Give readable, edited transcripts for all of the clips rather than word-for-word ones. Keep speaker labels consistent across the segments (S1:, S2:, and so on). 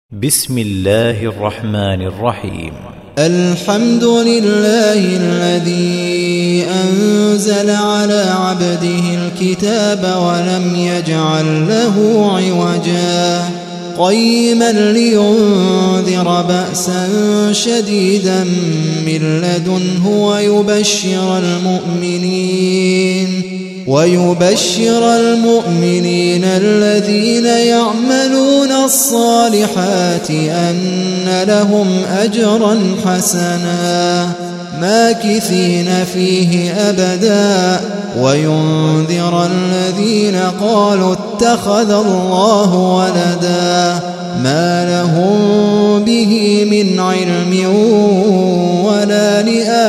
S1: بسم الله الرحمن الرحيم.
S2: الحمد لله الذي أنزل على عبده الكتاب ولم يجعل له عوجا قيما لينذر بأسا شديدا من لدنه ويبشر المؤمنين الذين يعملون الصالحات أن لهم أجرا حسنا ماكثين فيه أبدا وينذر الذين قالوا اتخذ الله ولدا ما لهم به من علم ولا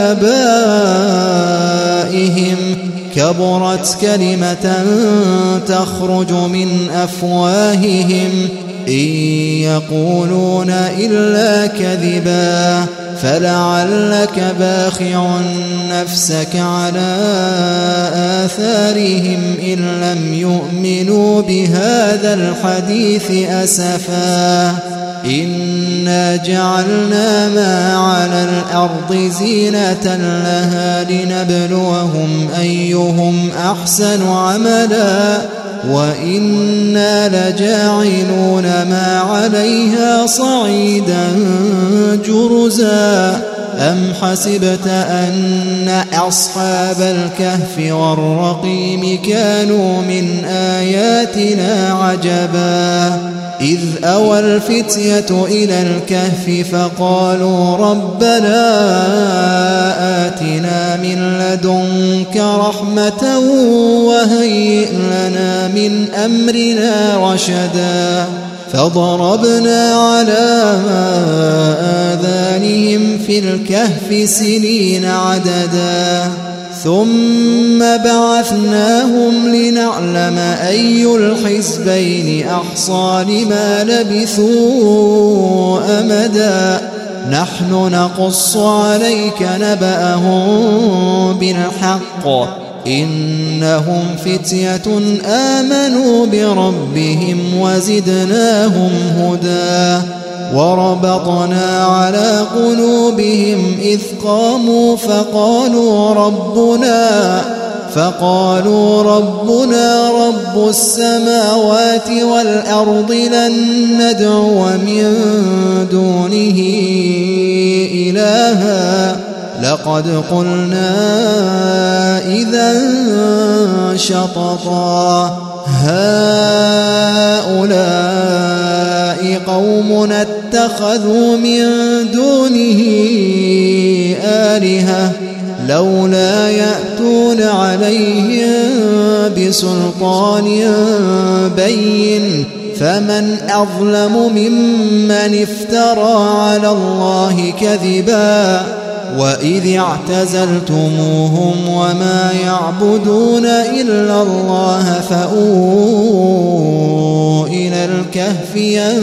S2: لآبائهم كبرت كلمة تخرج من أفواههم إن يقولون إلا كذبا فلعلك باخع نفسك على آثارهم إن لم يؤمنوا بهذا الحديث أسفا إنا جعلنا ما على الأرض زينة لها لنبلوهم أيهم أحسن عملا وإنا لجاعلون ما عليها صعيدا جرزا أم حسبت أن أصحاب الكهف والرقيم كانوا من آياتنا عجبا إذ أوى الفتية إلى الكهف فقالوا ربنا آتنا من لدنك رحمة وهيئ لنا من أمرنا رشدا فضربنا على آذانهم في الكهف سنين عددا ثم بعثناهم لنعلم أي الحزبين أحصى لما لبثوا أمدا نحن نقص عليك نبأهم بالحق إنهم فتية آمنوا بربهم وزدناهم هدى وربطنا على قلوبهم إذ قاموا فقالوا ربنا رب السماوات والأرض لن ندعو من دونه إلها لقد قلنا إذا شططا هؤلاء قوم اتخذوا من دونه آلهة لولا يأتون عليهم بسلطان بين فمن أظلم ممن افترى على الله كذبا وإذ اعتزلتموهم وما يعبدون إلا الله فأووا إلى الكهف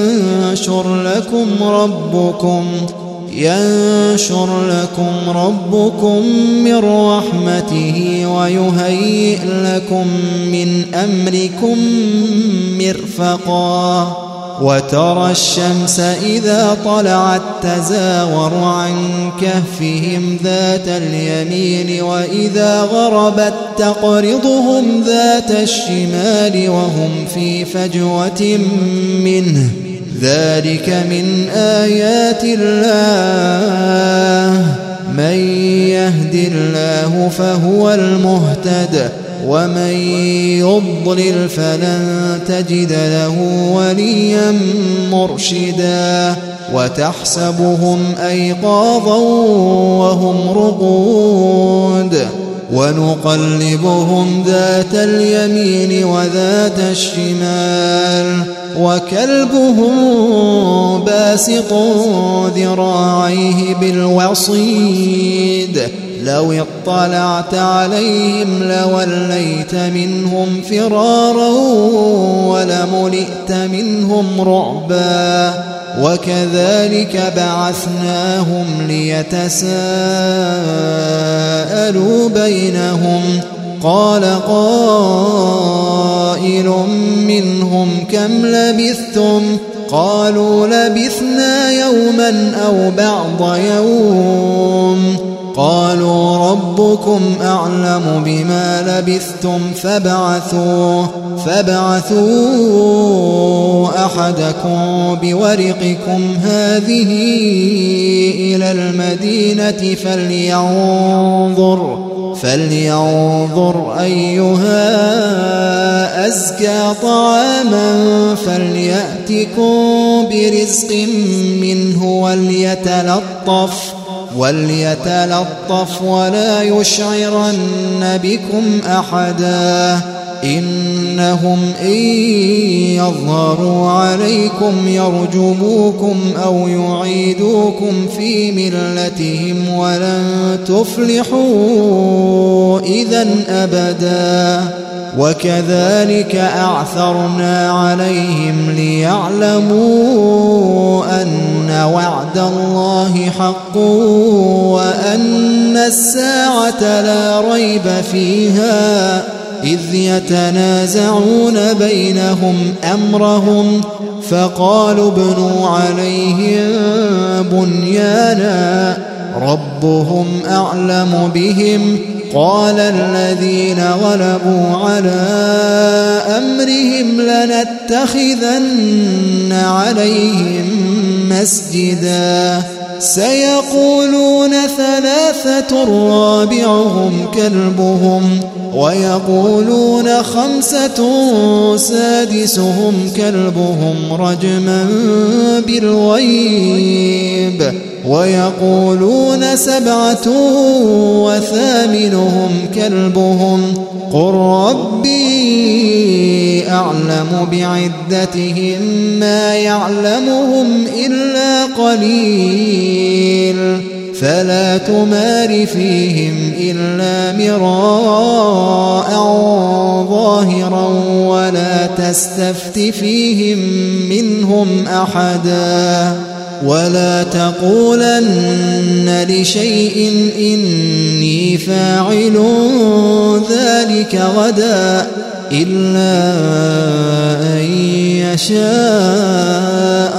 S2: ينشر لكم ربكم من رحمته ويهيئ لكم من أمركم مرفقا وترى الشمس إذا طلعت تزاور عن كهفهم ذات اليمين وإذا غربت تقرضهم ذات الشمال وهم في فجوة منه ذلك من آيات الله من يهد الله فهو المهتد ومن يضلل فلن تجد له وليا مرشدا وتحسبهم أيقاظا وهم رقود ونقلبهم ذات اليمين وذات الشمال وكلبهم باسط ذراعيه بالوصيد لو اطلعت عليهم لوليت منهم فرارا ولملئت منهم رعبا وكذلك بعثناهم ليتساءلوا بينهم قال قائل منهم كم لبثتم قالوا لبثنا يوما أو بعض يوم قالوا ربكم أعلم بما لبثتم فابعثوا أحدكم بورقكم هذه إلى المدينة فلينظر أيها أزكى طعاما فليأتكم برزق منه وليتلطف ولا يشعرن بكم أحدا إنهم إن يظهروا عليكم يرجموكم أو يعيدوكم في ملتهم ولن تفلحوا إذن أبدا وكذلك أعثرنا عليهم ليعلموا أن وعد الله حق وأن الساعة لا ريب فيها إذ يتنازعون بينهم أمرهم فقالوا ابنوا عليهم بنيانا ربهم أعلم بهم قال الذين غلبوا على أمرهم لنتخذن عليهم مسجدا سيقولون ثلاثة رابعهم كلبهم ويقولون خمسة سادسهم كلبهم رجما بالغيب ويقولون سبعة وثامنهم كلبهم قل ربي أعلم بعدتهم ما يعلمهم إلا قليل فلا تمار فيهم إلا مراء ظاهرا ولا تستفت فيهم منهم أحدا ولا تقولن لشيء إني فاعل ذلك غدا إلا أن يشاء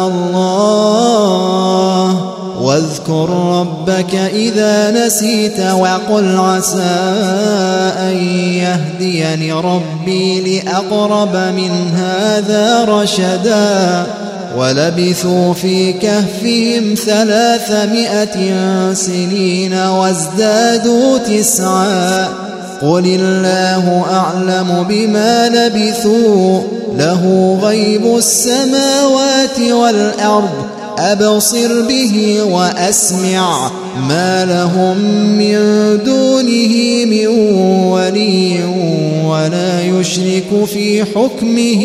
S2: الله واذكر ربك إذا نسيت وقل عسى أن يهديني ربي لأقرب من هذا رشدا ولبثوا في كهفهم 300 سنين وازدادوا 9 قل الله أعلم بما لبثوا له غيب السماوات والأرض أبصر به وأسمع ما لهم من دونه من ولي ولا يشرك في حكمه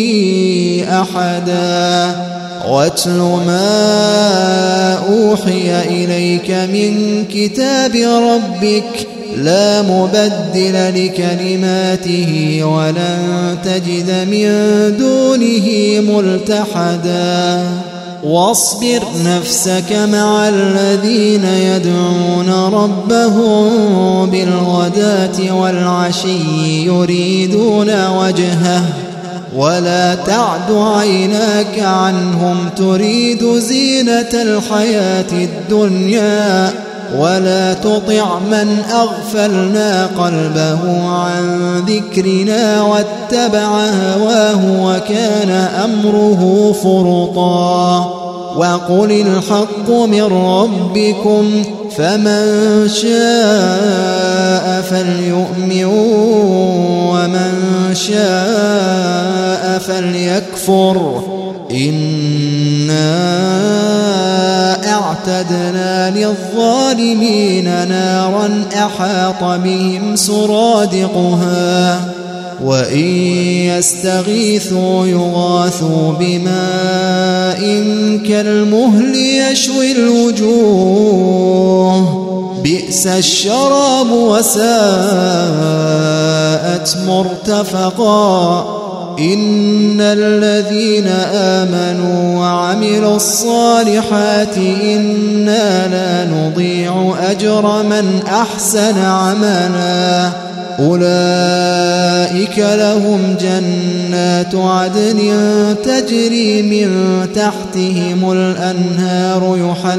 S2: أحدا واتل ما أوحي إليك من كتاب ربك لا مبدل لكلماته ولن تجد من دونه ملتحدا واصبر نفسك مع الذين يدعون ربهم بالغداة والعشي يريدون وجهه ولا تعد عيناك عنهم تريد زينة الحياة الدنيا ولا تطع من أغفلنا قلبه عن ذكرنا واتبع هواه وكان أمره فرطا وقل الحق من ربكم فمن شاء فليؤمن ومن شاء فليكفر إنا أعتدنا للظالمين نارا أحاط بهم سرادقها وإن يستغيثوا يغاثوا بماء كالمهل يشوي الوجوه بئس الشراب وساءت مرتفقا إن الذين آمنوا وعملوا الصالحات إنا لا نضيع أجر من أحسن عملا أولئك لهم جنات عدن تجري من تحتهم الأنهار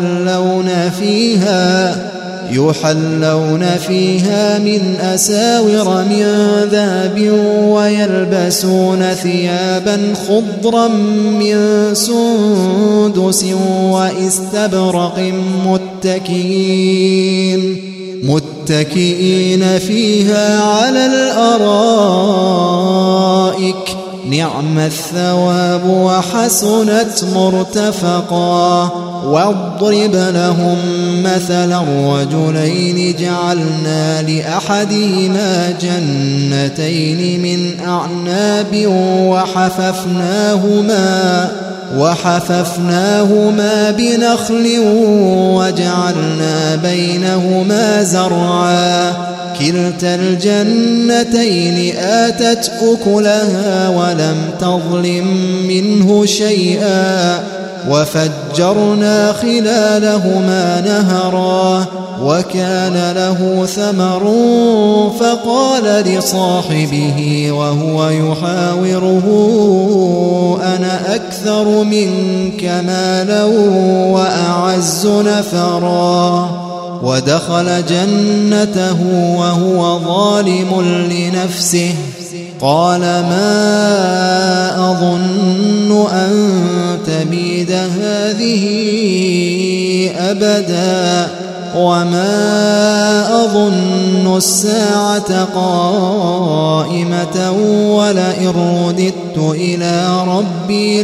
S2: يحلون فيها من أساور من ذهب ويلبسون ثيابا خضرا من سندس وإستبرق متكئين فيها على الأرائك نعم الثواب وحسنت مرتفقا. واضرب لهم مثلا الرجلين جعلنا لأحدهما جنتين من أعناب وحففناهما بنخل وجعلنا بينهما زرعا كلتا الجنتين آتت أكلها ولم تظلم منه شيئا وفجرنا خلالهما نهرا وكان له ثمر فقال لصاحبه وهو يحاوره أنا أكثر منك مالا وأعز نفرا. ودخل جنته وهو ظالم لنفسه قال ما أظن أن تبيد هذه أبدا وما أظن الساعة قائمة ولئن رددت إلى ربي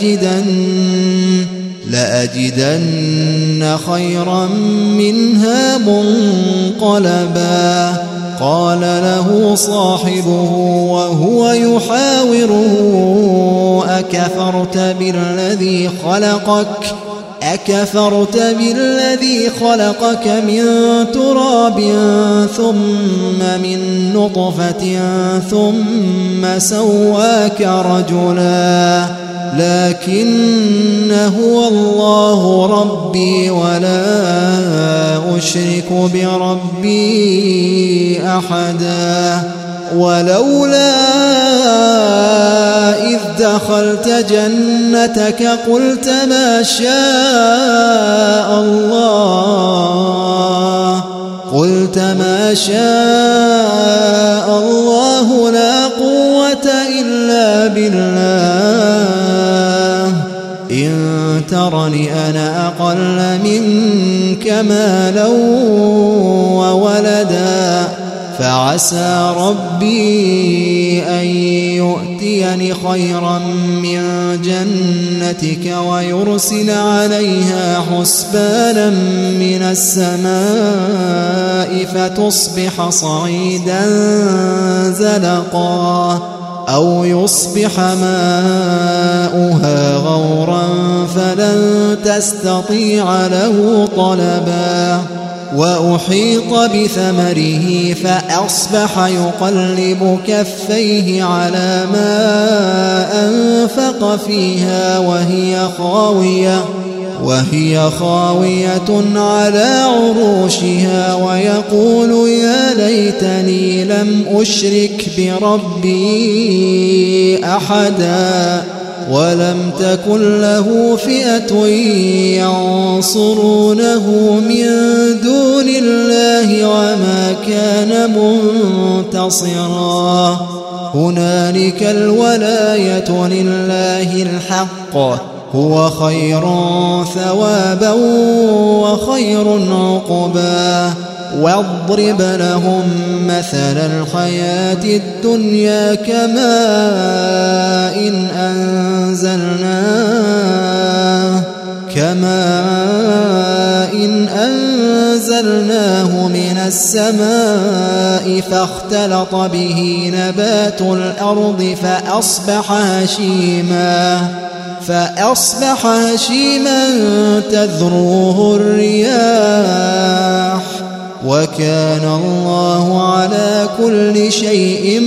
S2: لأجدن خيرا منها منقلبا. قال له صاحبه وهو يحاوره أكفرت بالذي خلقك من تراب ثم من نطفة ثم سواك رجلا لكن هو الله ربي ولا أشرك بربي أحدا. ولولا إذ دخلت جنتك قلت ما شاء الله لا قوة إلا بالله إن ترني أنا أقل منك مالا وولدا فعسى ربي أن يؤتيني خيرا من جنتك ويرسل عليها حسبانا من السماء فتصبح صعيدا زلقا أو يصبح ماؤها غورا فلن تستطيع له طلبا. وأحيط بثمره فأصبح يقلب كفيه على ما أنفق فيها وهي خاوية على عروشها ويقول يا ليتني لم أشرك بربي أحدا ولم تكن له فئة ينصرونه من دون الله وما كان منتصرا. هنالك الولاية لله الحق هو خير ثوابا وخير عقبا. واضرب لهم مثل الحياة الدنيا كماء إن أنزلناه من السماء فاختلط به نبات الأرض فأصبح هشيما تذروه الرياح وكان الله على كل شيء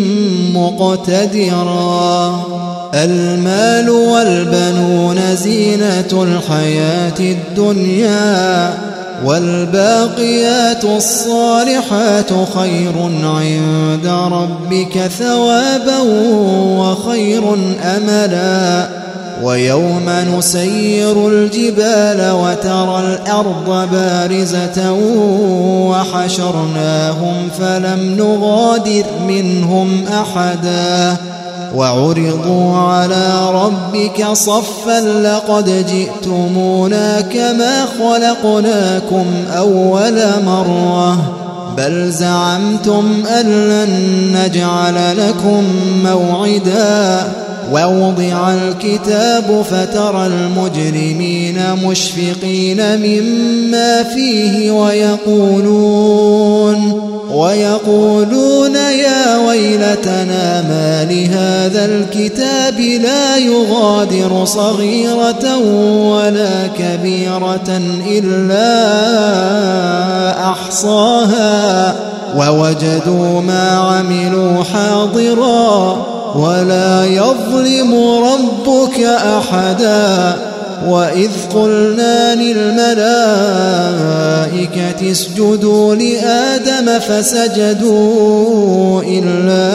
S2: مقتدرا. المال والبنون زينة الحياة الدنيا والباقيات الصالحات خير عند ربك ثوابا وخير أملا ويوم نسير الجبال وترى الأرض بارزة وحشرناهم فلم نغادر منهم أحدا وعرضوا على ربك صفا لقد جئتمونا كما خلقناكم أول مرة بل زعمتم أن لن نجعل لكم موعدا ووضع الكتاب فترى المجرمين مشفقين مما فيه ويقولون يا ويلتنا ما لهذا الكتاب لا يغادر صغيرة ولا كبيرة إلا أحصاها ووجدوا ما عملوا حاضرا ولا يظلم ربك أحدا وإذ قلنا للملائكة اسجدوا لآدم فسجدوا إلا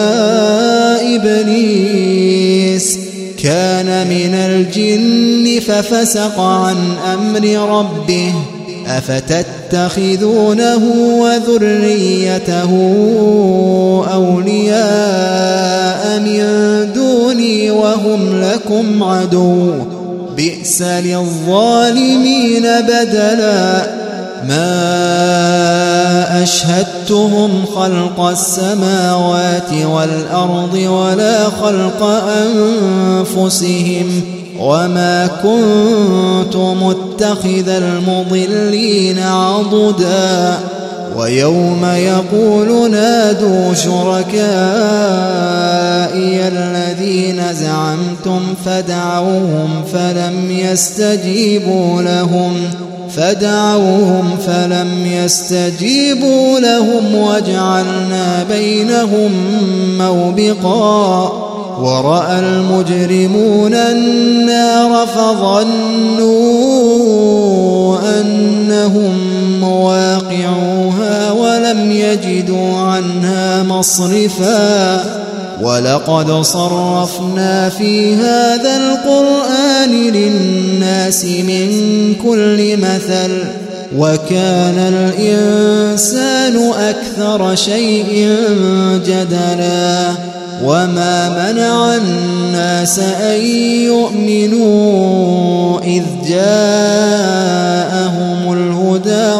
S2: إبليس كان من الجن ففسق عن أمر ربه أفتتخذونه وذريته أولياء من دوني وهم لكم عدو بئس للظالمين بدلا ما أشهدتهم خلق السماوات والأرض ولا خلق أنفسهم وما كنت متخذ المضلين عضدا ويوم يقول نادوا شركائي الذين زعمتم فدعوهم فلم يستجيبوا لهم وجعلنا بينهم موبقا ورأى المجرمون النار فظنوا أنهم مواقعوها ولم يجدوا عنها مصرفا ولقد صرفنا في هذا القرآن للناس من كل مثل وكان الإنسان أكثر شيء جدلا وما منع الناس أن يؤمنوا إذ جاءهم الهدى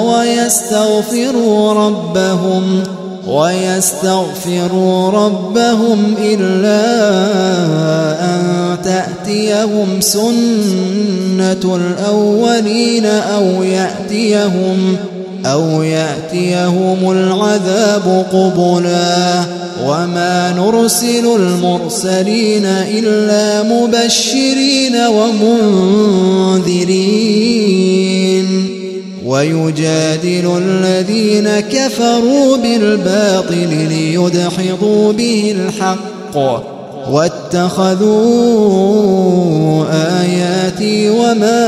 S2: ويستغفروا ربهم إلا أن تأتيهم سنة الأولين أو يأتيهم العذاب قبلا وما نرسل المرسلين إلا مبشرين ومنذرين ويجادل الذين كفروا بالباطل ليدحضوا به الحق واتخذوا آياتي وما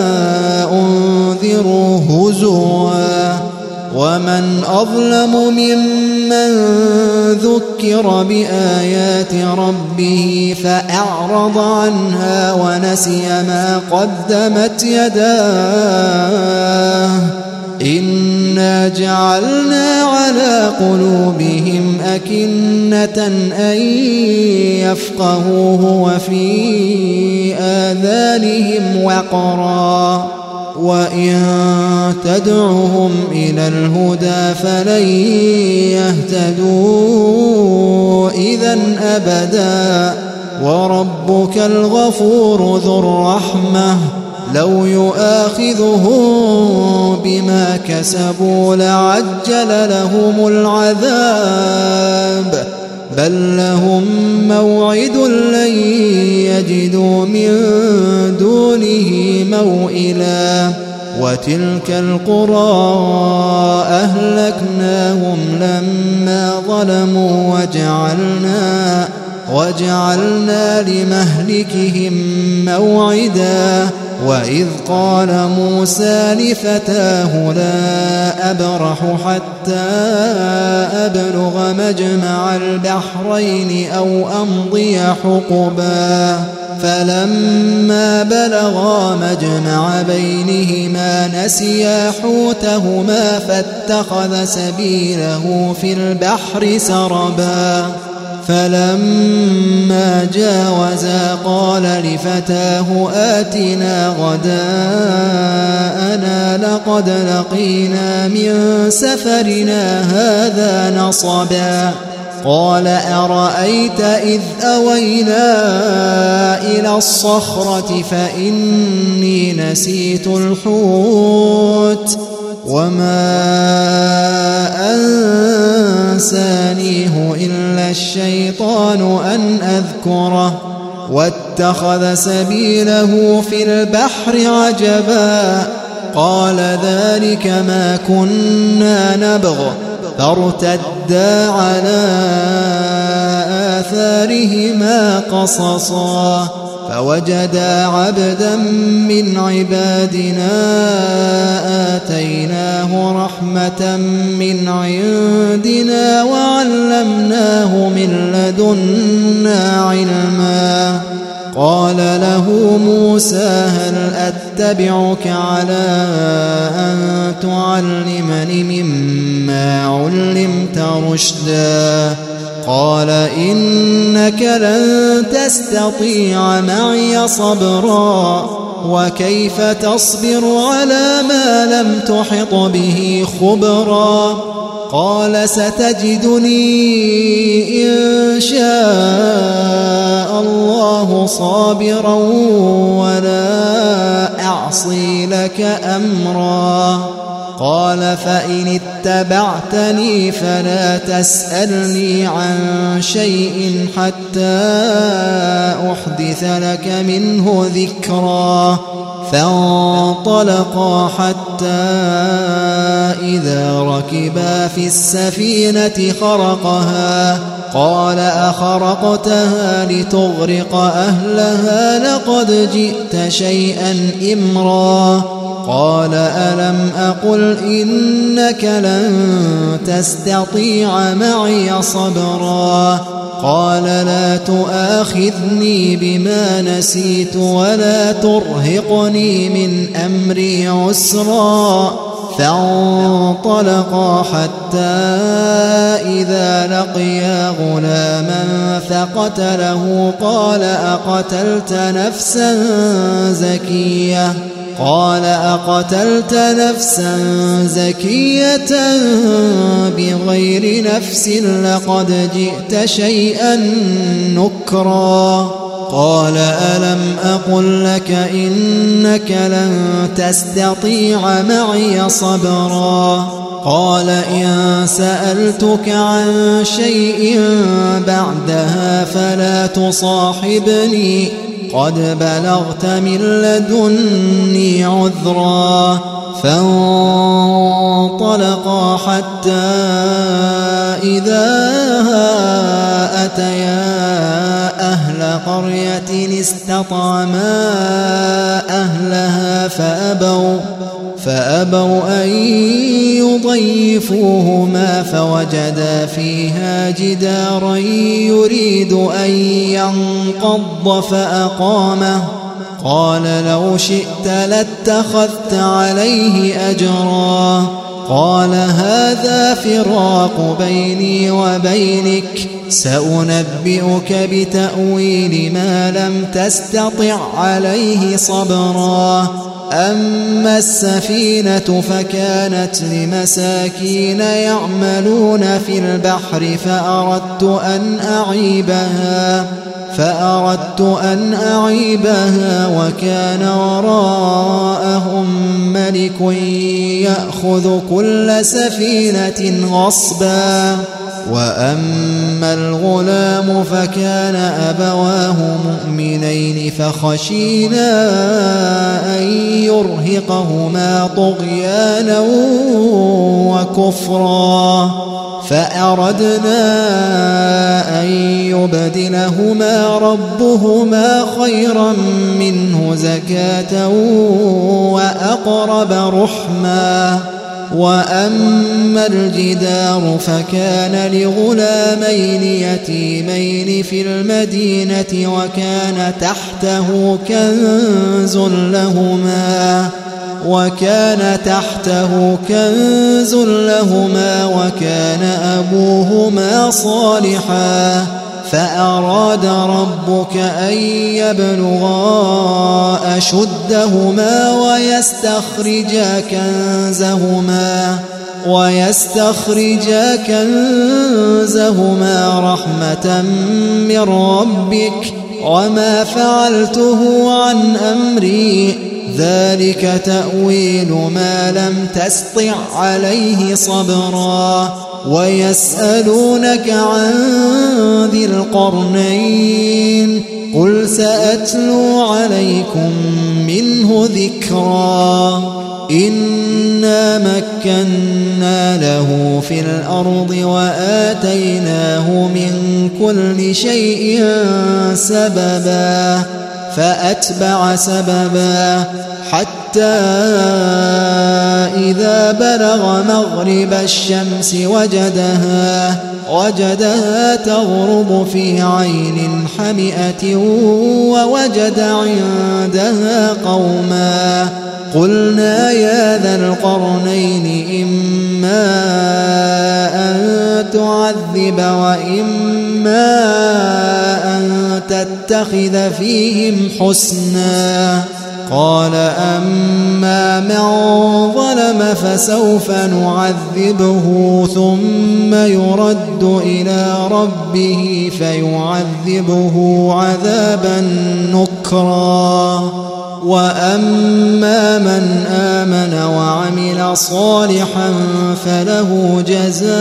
S2: أنذروا هزوا ومن أظلم ممن ذكر بآيات ربه فأعرض عنها ونسي ما قدمت يداه إنا جعلنا على قلوبهم أكنة أن يفقهوه وفي آذانهم وقرا وإن تدعهم إلى الهدى فلن يهتدوا إذا أبدا وربك الغفور ذو الرحمة لو يؤاخذهم بما كسبوا لعجل لهم العذاب بل لهم موعد لن يجدوا من دونه موئلا وتلك القرى أهلكناهم لما ظلموا وجعلنا لمهلكهم موعدا وإذ قال موسى لفتاه لا أبرح حتى أبلغ مجمع البحرين أو أمضي حقبا فلما بلغا مجمع بينهما نسيا حوتهما فاتخذ سبيله في البحر سربا فلما جاوزا قال لفتاه آتنا غداءنا لقد لقينا من سفرنا هذا نصبا قال أرأيت إذ أوينا إلى الصخرة فإني نسيت الحوت وما أنسانيه إلا الشيطان أن أذكره واتخذ سبيله في البحر عجبا قال ذلك ما كنا نبغ فارتدا على آثارهما قصصا فوجدا عبدا من عبادنا آتيناه رحمة من عندنا وعلمناه من لدنا علما قال له موسى هل أتبعك على أن تعلمني مما علمت رشدا قال إنك لن تستطيع معي صبرا وكيف تصبر على ما لم تحط به خبرا قال ستجدني إن شاء الله صابرا ولا أعصي لك أمرا قال فإن اتبعتني فلا تسألني عن شيء حتى أحدث لك منه ذكرا فانطلقا حتى إذا ركبا في السفينة خرقها قال أخرقتها لتغرق أهلها لقد جئت شيئا إمرا قال ألم أقل إنك لن تستطيع معي صبرا قال لا تؤاخذني بما نسيت ولا ترهقني من أمري عسرا فانطلقا حتى إذا لقيا غلاما فقتله قال أقتلت نفسا زكية قال أقتلت نفسا زكية بغير نفس لقد جئت شيئا نكرا قال ألم أقل لك إنك لن تستطيع معي صبرا قال إن سألتك عن شيء بعدها فلا تصاحبني قد بلغت من لدني عذرا فانطلقا حتى إذا أتيا أهل قرية استطعما أهلها فأبوا أن يضيفوهما فوجدا فيها جدارا يريد أن ينقض فأقامه قال لو شئت لاتخذت عليه أجرا قال هذا فراق بيني وبينك سأنبئك بتأويل ما لم تستطع عليه صبرا أما السفينة فكانت لمساكين يعملون في البحر فأردت أن أعيبها وكان وراءهم ملك يأخذ كل سفينة غصبا وأما الغلام فكان أبواه مؤمنين فخشينا أن ليرهقهما طغيانا وكفرا فأردنا أن يبدلهما ربهما خيرا منه زكاة وأقرب رحما وأما الجدار فكان لغلامين يتيمين في المدينة وكان تحته كنز لهما وكان أبوهما صالحا فأراد ربك أن يبلغا أشدهما ويستخرجا كنزهما رحمة من ربك وما فعلته عن أمري ذلك تأويل ما لم تسطع عليه صبرا ويسألونك عن ذي القرنين قل سأتلو عليكم منه ذكرا إنا مكنا له في الأرض وآتيناه من كل شيء سببا فأتبع سببا حتى إذا بلغ مغرب الشمس وجدها تغرب في عين حمئة ووجد عندها قوما قلنا يا ذا القرنين إما أن تعذب وإما أن تتخذ فيهم حسنا قال أما من ظلم فسوف نعذبه ثم يرد إلى ربه فيعذبه عذابا نكرا وأما من آمن وعمل صالحا فله جزاء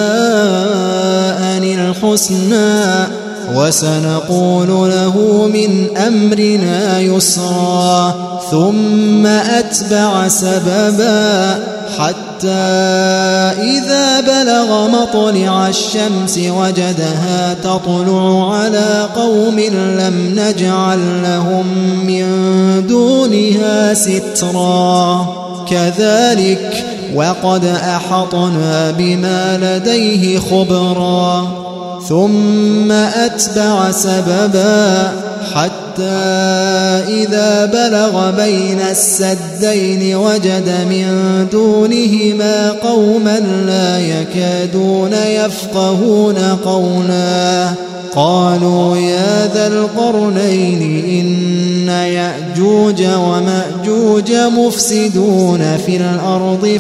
S2: الحسنى وسنقول له من أمرنا يسرا ثم أتبع سببا حتى إذا بلغ مطلع الشمس وجدها تطلع على قوم لم نجعل لهم من دونها سترا كذلك وقد أحطنا بما لديه خبرا ثم أتبع سببا حتى إذا بلغ بين السدين وجد من دونهما قوما لا يكادون يفقهون قولا قالوا يا ذا القرنين إن يأجوج ومأجوج مفسدون في الأرض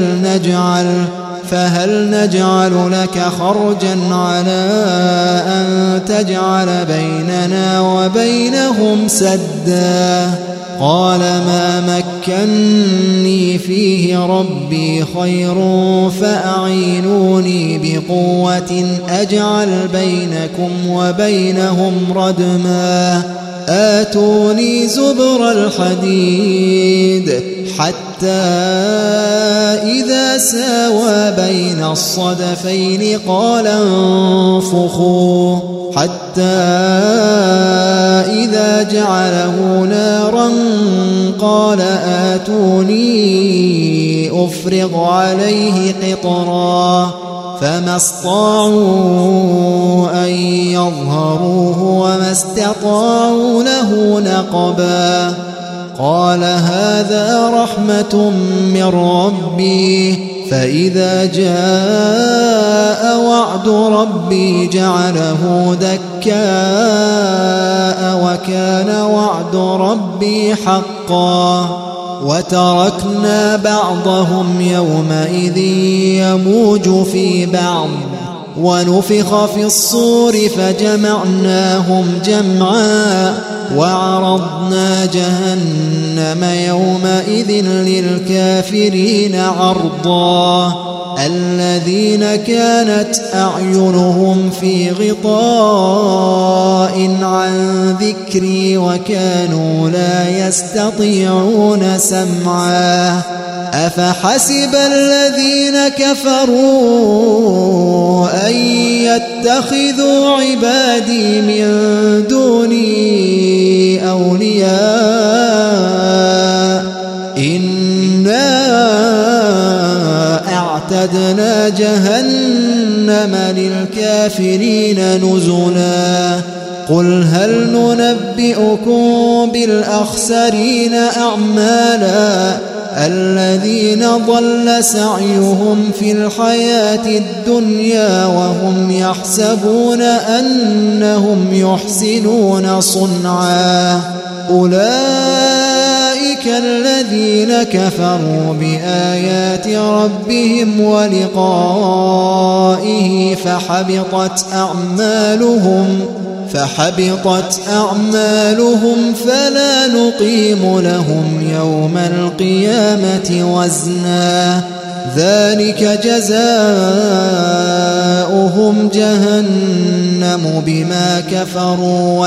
S2: فهل نجعل لك خرجا على أن تجعل بيننا وبينهم سدا قال ما مكني فيه ربي خير فأعينوني بقوة أجعل بينكم وبينهم ردما آتوني زبر الحديد حتى إذا ساوى بين الصدفين قال انفخوا حتى إذا جعله نارا قال آتوني أفرغ عليه قطرا فما استطاعوا أن يظهروه وما استطاعوا له نقبا قال هذا رحمة من ربي فإذا جاء وعد ربي جعله دكاء وكان وعد ربي حقا وتركنا بعضهم يومئذ يموج في بعض ونفخ في الصور فجمعناهم جمعا وعرضنا جهنم يومئذ للكافرين عرضا الذين كانت أعينهم في غطاء عن ذكري وكانوا لا يستطيعون سمعا أفحسب الذين كفروا أن يتخذوا عبادي من دوني أولياء إنا أعتدنا جهنم للكافرين نزلا قل هل ننبئكم بالأخسرين أعمالا الذين ضل سعيهم في الحياة الدنيا وهم يحسبون أنهم يحسنون صنعا أولئك الذين كفروا بآيات ربهم ولقائه فحبطت أعمالهم فلا نقيم لهم يوم القيامة وزنا ذلك جزاؤهم جهنم بما كفروا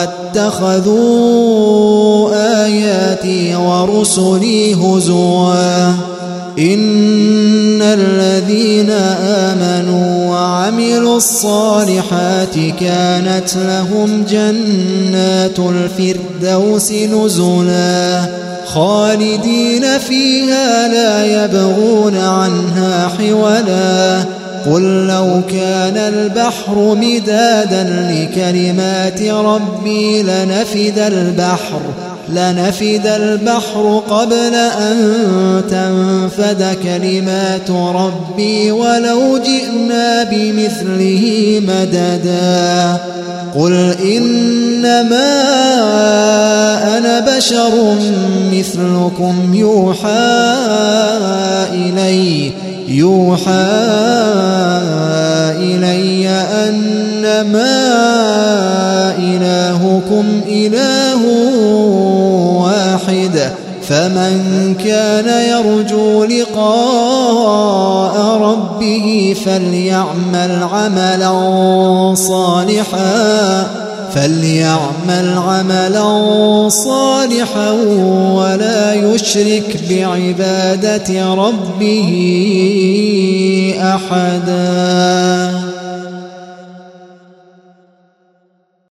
S2: واتخذوا آياتي ورسلي هزوا إن الذين آمنوا وعملوا الصالحات كانت لهم جنات الفردوس نزلا خالدين فيها لا يبغون عنها حولا قل لو كان البحر مدادا لكلمات ربي لنفد البحر قبل أن تنفد كلمات ربي ولو جئنا بمثله مددا قل إنما أنا بشر مثلكم يوحى إلي أنما إلهكم إله واحد فمن كان يرجو لقاء ربه فليعمل عملا صالحا ولا يشرك بعبادة ربه أحدا.